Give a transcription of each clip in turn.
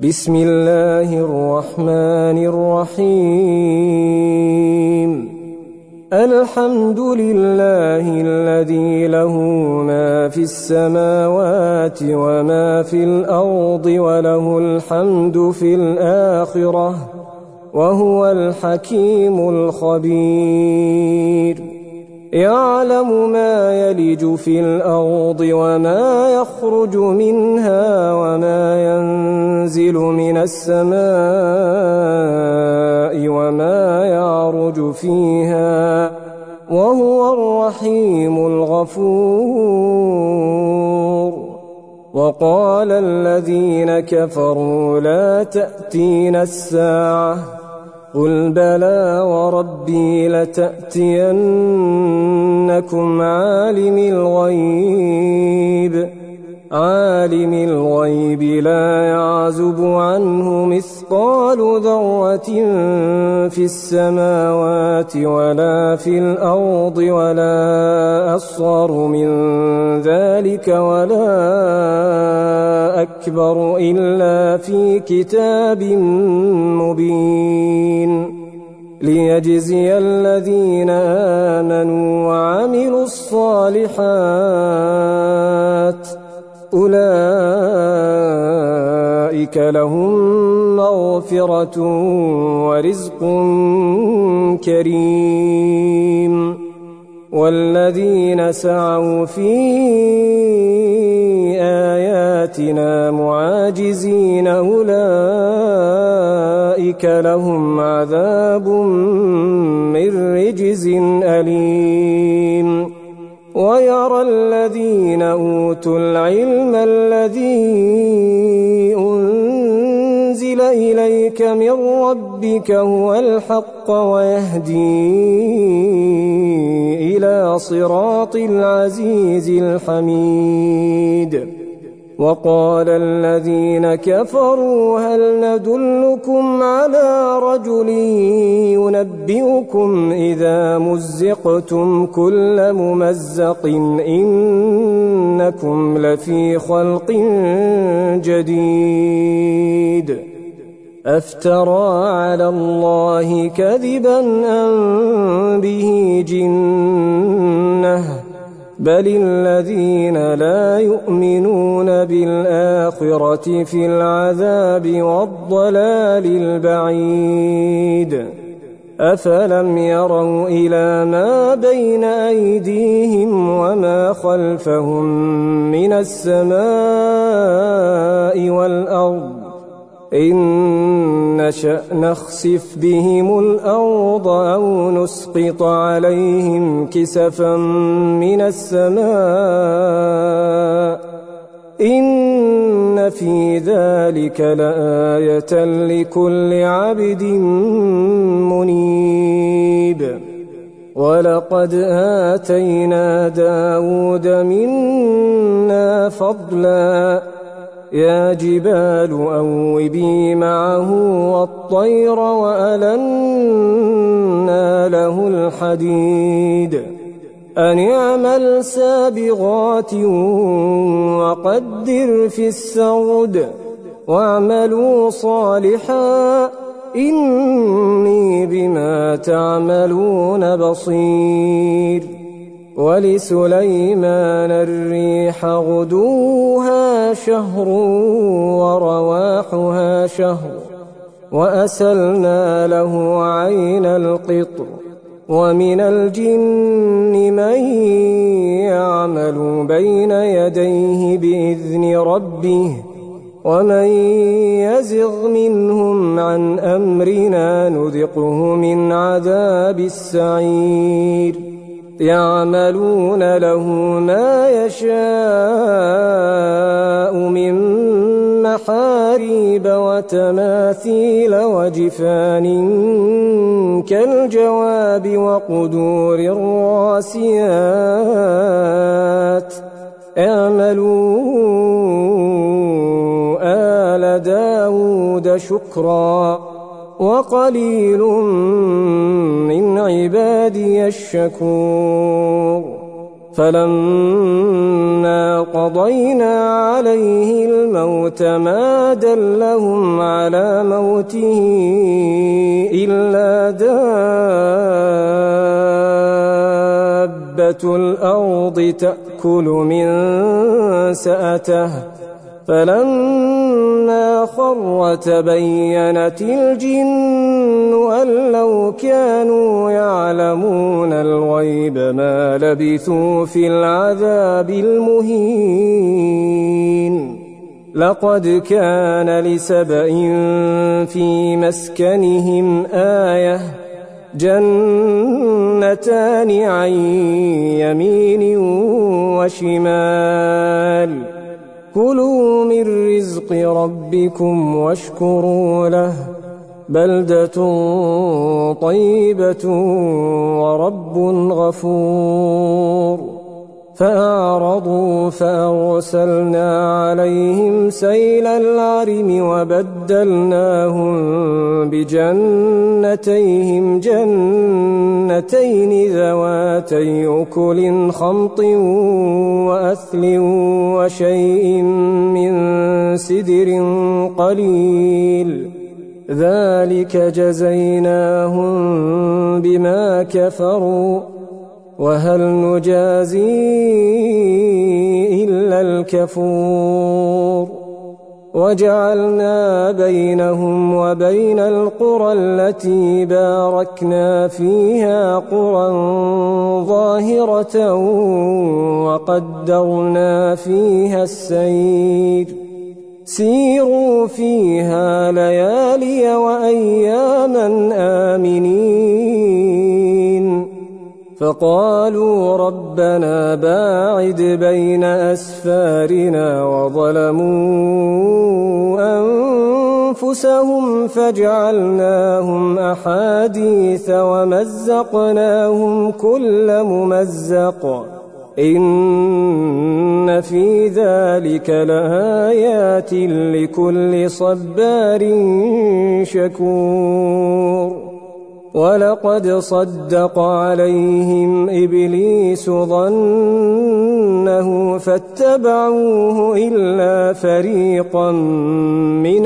بسم الله الرحمن الرحيم الحمد لله الذي له ما في السماوات وما في الأرض وله الحمد في الآخرة وهو الحكيم الخبير يعلم ما يلج في الأرض وما يخرج منها وما ينزل من السماء وما يعرج فيها وهو الرحيم الغفور وقال الذين كفروا لا تأتينا الساعة قل بلى وربي لتأتينكم عالم الغيب لا يعزب عنه مثقال ذرة في السماوات ولا في الأرض ولا أصغر من ذلك ولا أكبر إلا في كتاب مبين ليجزي الذين آمنوا وعملوا الصالحات أولئك لهم مغفرة ورزق كريم والذين سعوا في آياتنا معاجزين أولئك لهم عذاب من رجز أليم ويرى الذين أوتوا العلم الذي أنزل إليك من ربك هو الحق ويهدي إلى صراط العزيز الحميد وقال الذين كفروا هل ندلكم على رجل ينبئكم إذا مزقتم كل ممزق إنكم لفي خلق جديد أفترى على الله كذبا أم به جنة بل الذين لا يؤمنون بالآخرة في العذاب والضلال البعيد أفلم يروا إلى ما بين أيديهم وما خلفهم من السماء والأرض إن نشأ نخسف بهم الأرض أو نسقط عليهم كسفا من السماء إن في ذلك لآية لكل عبد منيب ولقد آتينا داود منا فضلا يا جبال أوبي معه والطير وألنا له الحديد أن اعمل سابغات وقدر في السرد واعملوا صالحا إني بما تعملون بصير ولسليمان الريح غدوها شهر ورواحها شهر وأسلنا له عين القطر ومن الجن من يعمل بين يديه بإذن ربه ومن يزغ منهم عن أمرنا نذقه من عذاب السعير يعملون له ما يشاء من محاريب وتماثيل وجفان كالجواب وقدور الراسيات اعملوا آل داود شكرا وقليل من عبادي الشكور فلما قضينا عليه الموت ما دلهم على موته إلا دابة الأرض تأكل من سأته فلما خر تبينت الجن أن لو كانوا يعلمون الغيب ما لبثوا في العذاب المهين لقد كان لسبإ في مسكنهم آية جنتان عن يمين وشمال كلوا من رزق ربكم واشكروا له بلدة طيبة ورب غفور فأعرضوا فأرسلنا عليهم سيل العرم وبدلناهم بجنتيهم جنتين ذواتي أكل خمط وأثل وشيء من سدر قليل ذلك جزيناهم بما كفروا وهل نجازي إلا الكفور وجعلنا بينهم وبين القرى التي باركنا فيها قرى ظاهرة وقدرنا فيها السير سيروا فيها ليالي وأياما آمنين فقالوا ربنا باعد بين أسفارنا وظلموا أنفسهم فجعلناهم أحاديث ومزقناهم كل ممزق إن في ذلك لآيات لكل صبار شكور ولقد صدق عليهم إبليس ظنه فاتبعوه إلا فريقا من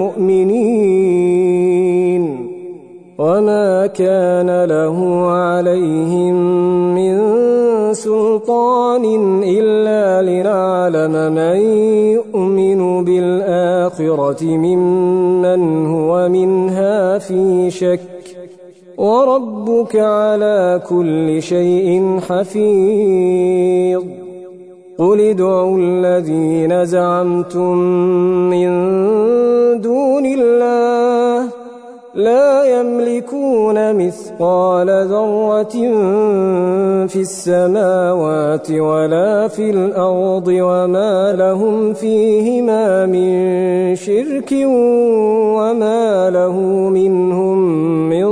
المؤمنين وما كان له عليهم من سلطان إلا لنعلم من يؤمن بالآخرة ممن هو منها في شك وربك على كل شيء حفيظ قل ادعوا الذين زعمتم من دون الله لا يملكون مثقال ذرة في السماوات ولا في الأرض وما لهم فيهما من شرك وما له منهم من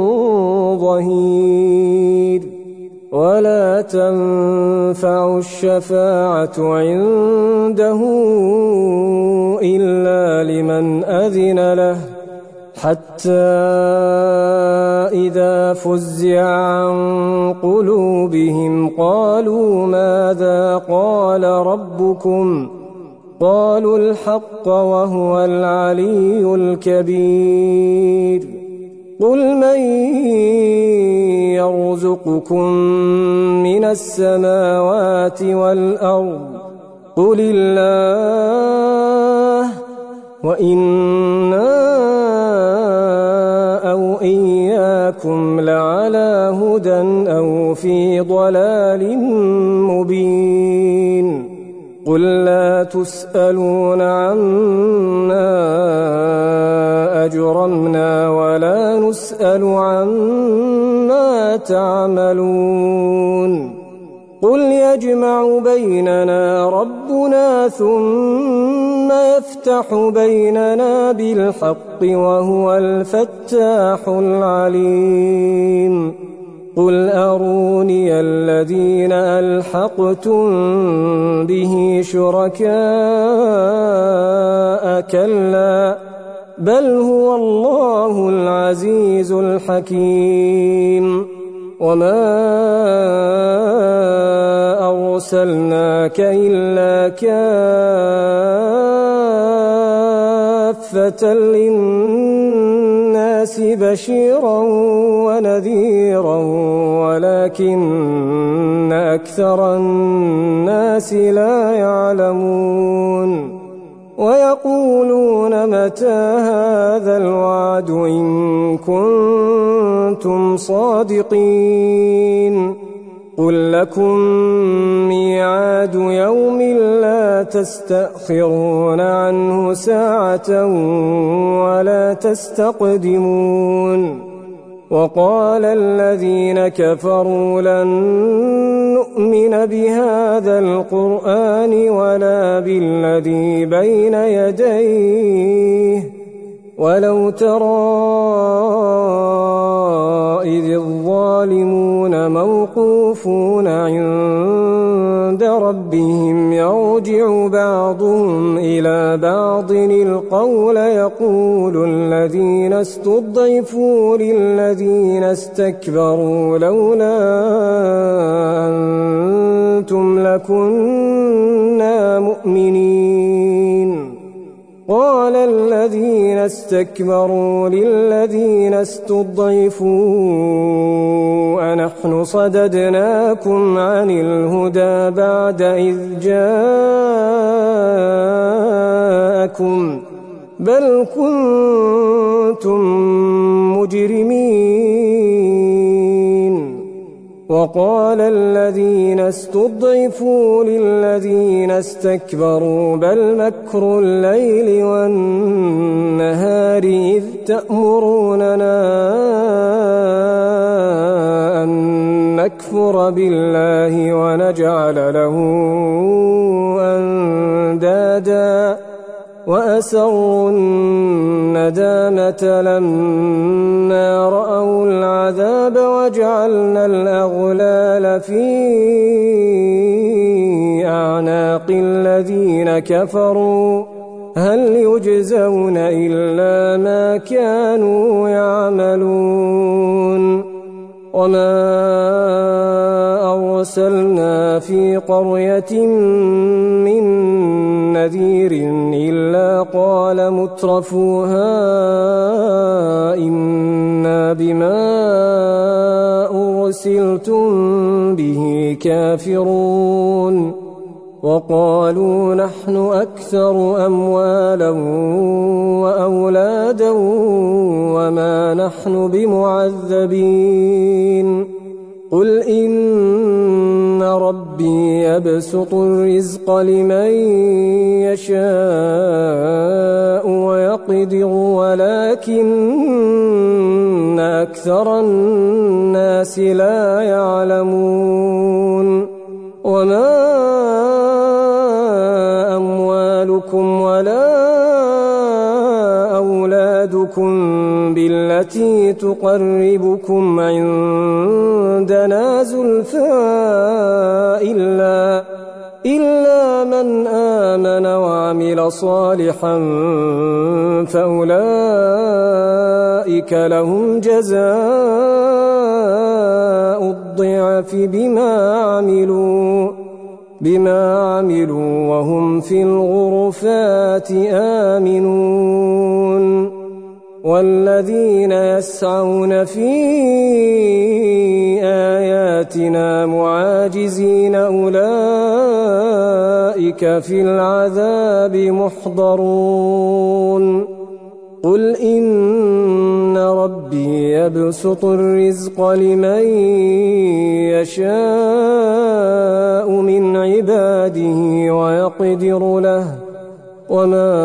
ظهير ولا تنفع الشفاعة عنده إلا لمن أذن له حتى إذا فزع عن قلوبهم قالوا ماذا قال ربكم قالوا الحق وهو العلي الكبير قل من يرزقكم من السماوات والأرض قل الله وإنا أو إياكم لعلى هدى أو في ضلال مبين قل لا تسألون عما أجرمنا ولا نسأل عما تعملون قل يجمع بيننا ربنا ثم يفتح بيننا بالحق وهو الفتاح العليم قل أروني الذين ألحقتم به شركاء كلا بل هو الله العزيز الحكيم وما أرسلناك إلا كافة للناس بشيرا ونذيرا ولكن أكثر الناس لا يعلمون ويقولون متى هذا الوعد إن كنتم صادقين قل لكم ميعاد يوم لا تستأخرون عنه ساعة ولا تستقدمون وقال الذين كفروا لن نؤمن بهذا القرآن ولا بالذي بين يديه ولو ترى إذ الظالمون موقوفون عند ربهم يرجع بعضهم إلى بعض القول يقول الذين استضعفوا للذين استكبروا لولا أنتم لكنا مؤمنين قال الذين استكبروا للذين استضعفوا أنحن صددناكم عن الهدى بعد إذ جاءكم بل كنتم مجرمين وقال الذين استضعفوا للذين استكبروا بل مكر الليل والنهار إذ تأمروننا أن نكفر بالله ونجعل له أندادا وأسروا الندامة لما رأوا العذاب وجعلنا الأغلال في أعناق الذين كفروا هل يجزون إلا ما كانوا يعملون وما أرسلنا في قرية من نذير إلا قال مترفوها إنا بما أرسلتم به كافرون وقالوا نحن أكثر أموالا وأولادا وما نحن بمعذبين قل إن ربي يبسط الرزق لمن يشاء ويقدر ولكن أكثر الناس لا يعلمون وما أموالكم ولا أولادكم بالتي تقربكم عندنا زلفى إلا من آمن وعمل صالحا فأولئك لهم جزاء الضعف بما عملوا وهم في الغرفات آمنون والذين يسعون في آياتنا معاجزين أولئك في العذاب محضرون قل إن ربي يبسط الرزق لمن يشاء من عباده ويقدر له وما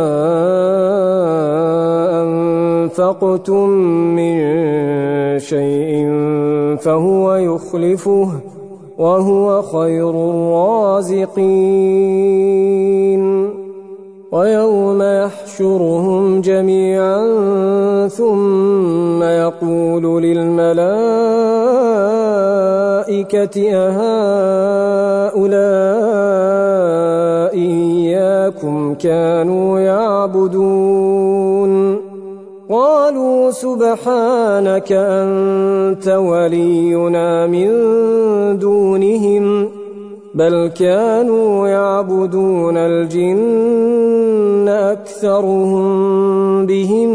أنفقتم من شيء فهو يخلفه وهو خير الرازقين ويوم يحشرهم جميعا ثم يقول للملائكة أهؤلاء إياكم كانوا يعبدون قالوا سبحانك أنت ولينا من دونهم بل كانوا يعبدون الجن أكثرهم بهم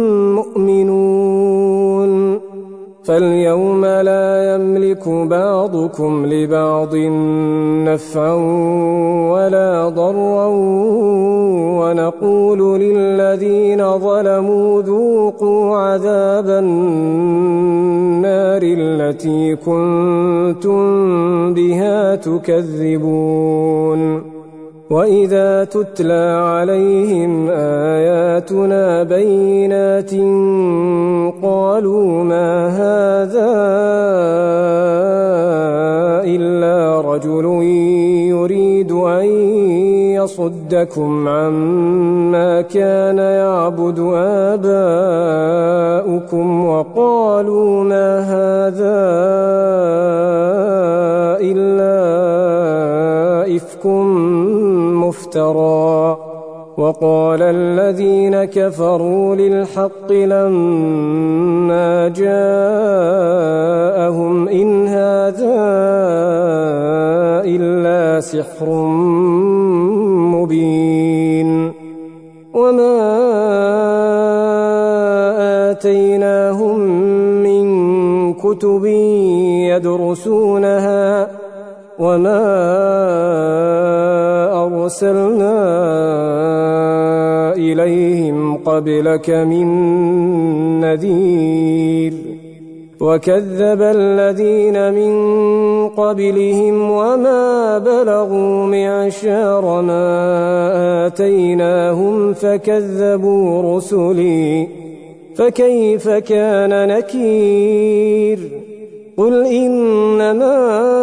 مؤمنون فاليوم لا يملك بعضكم لبعض نفعا ولا ضرا ونقول للذين ظلموا ذوقوا عذاب النار التي كنتم بها تكذبون وإذا تتلى عليهم آياتنا بينات قالوا ما هذا إلا رجل يريد أن يصدكم عما كان يعبد آباؤكم وقالوا ما هذا إلا إفك مفترى وقال الذين كفروا للحق لما جاءهم إن هذا إلا سحر مبين وما آتيناهم من كتب يدرسونها وما أرسلنا إليهم قبلك من نذير وكذب الذين من قبلهم وما بلغوا معشار ما آتيناهم فكذبوا رسلي فكيف كان نكير قل إنما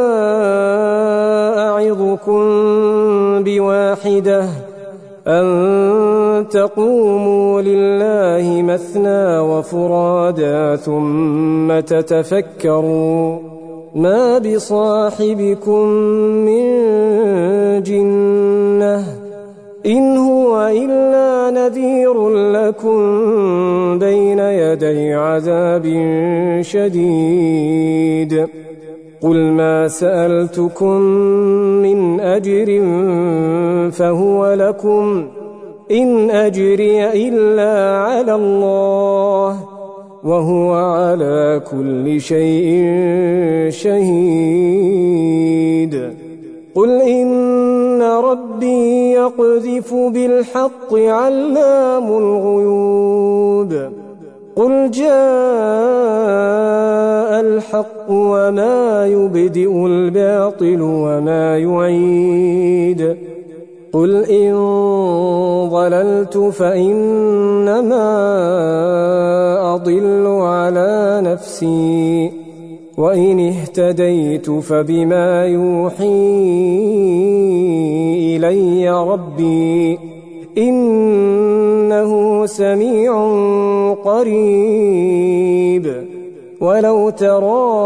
أعظكم بواحدة أن تقوموا لله مثنى وفرادا ثم تتفكروا ما بصاحبكم من جنة إن هو إلا نذير لكم بين يدي عذاب شديد قل ما سألتكم من أجر فهو لكم إن أجري إلا على الله وهو على كل شيء شهيد قل إن ربي يقذف بالحق علام الغيوب قل جاء الحق وما يبدئ الباطل وما يعيد قل إن ضللت فإنما أضل على نفسي وإن اهتديت فبما يوحي إلي ربي إنه سميع قريب ولو ترى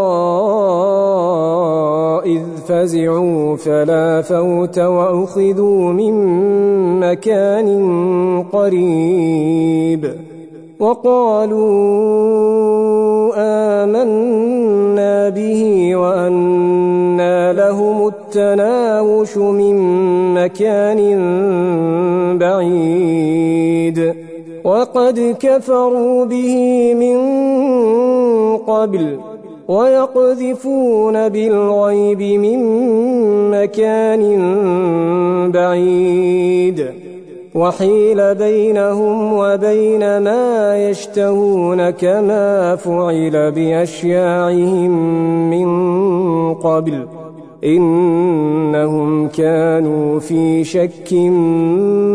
إذ فزعوا فلا فوت وأخذوا من مكان قريب وقالوا آمنا به وأنى لهم التناوش من مكان بعيد وقد كفروا به من قبل ويقذفون بالغيب من مكان بعيد وحيل بينهم وبين ما يشتهون كما فعل بأشياعهم من قبل إنهم كانوا في شك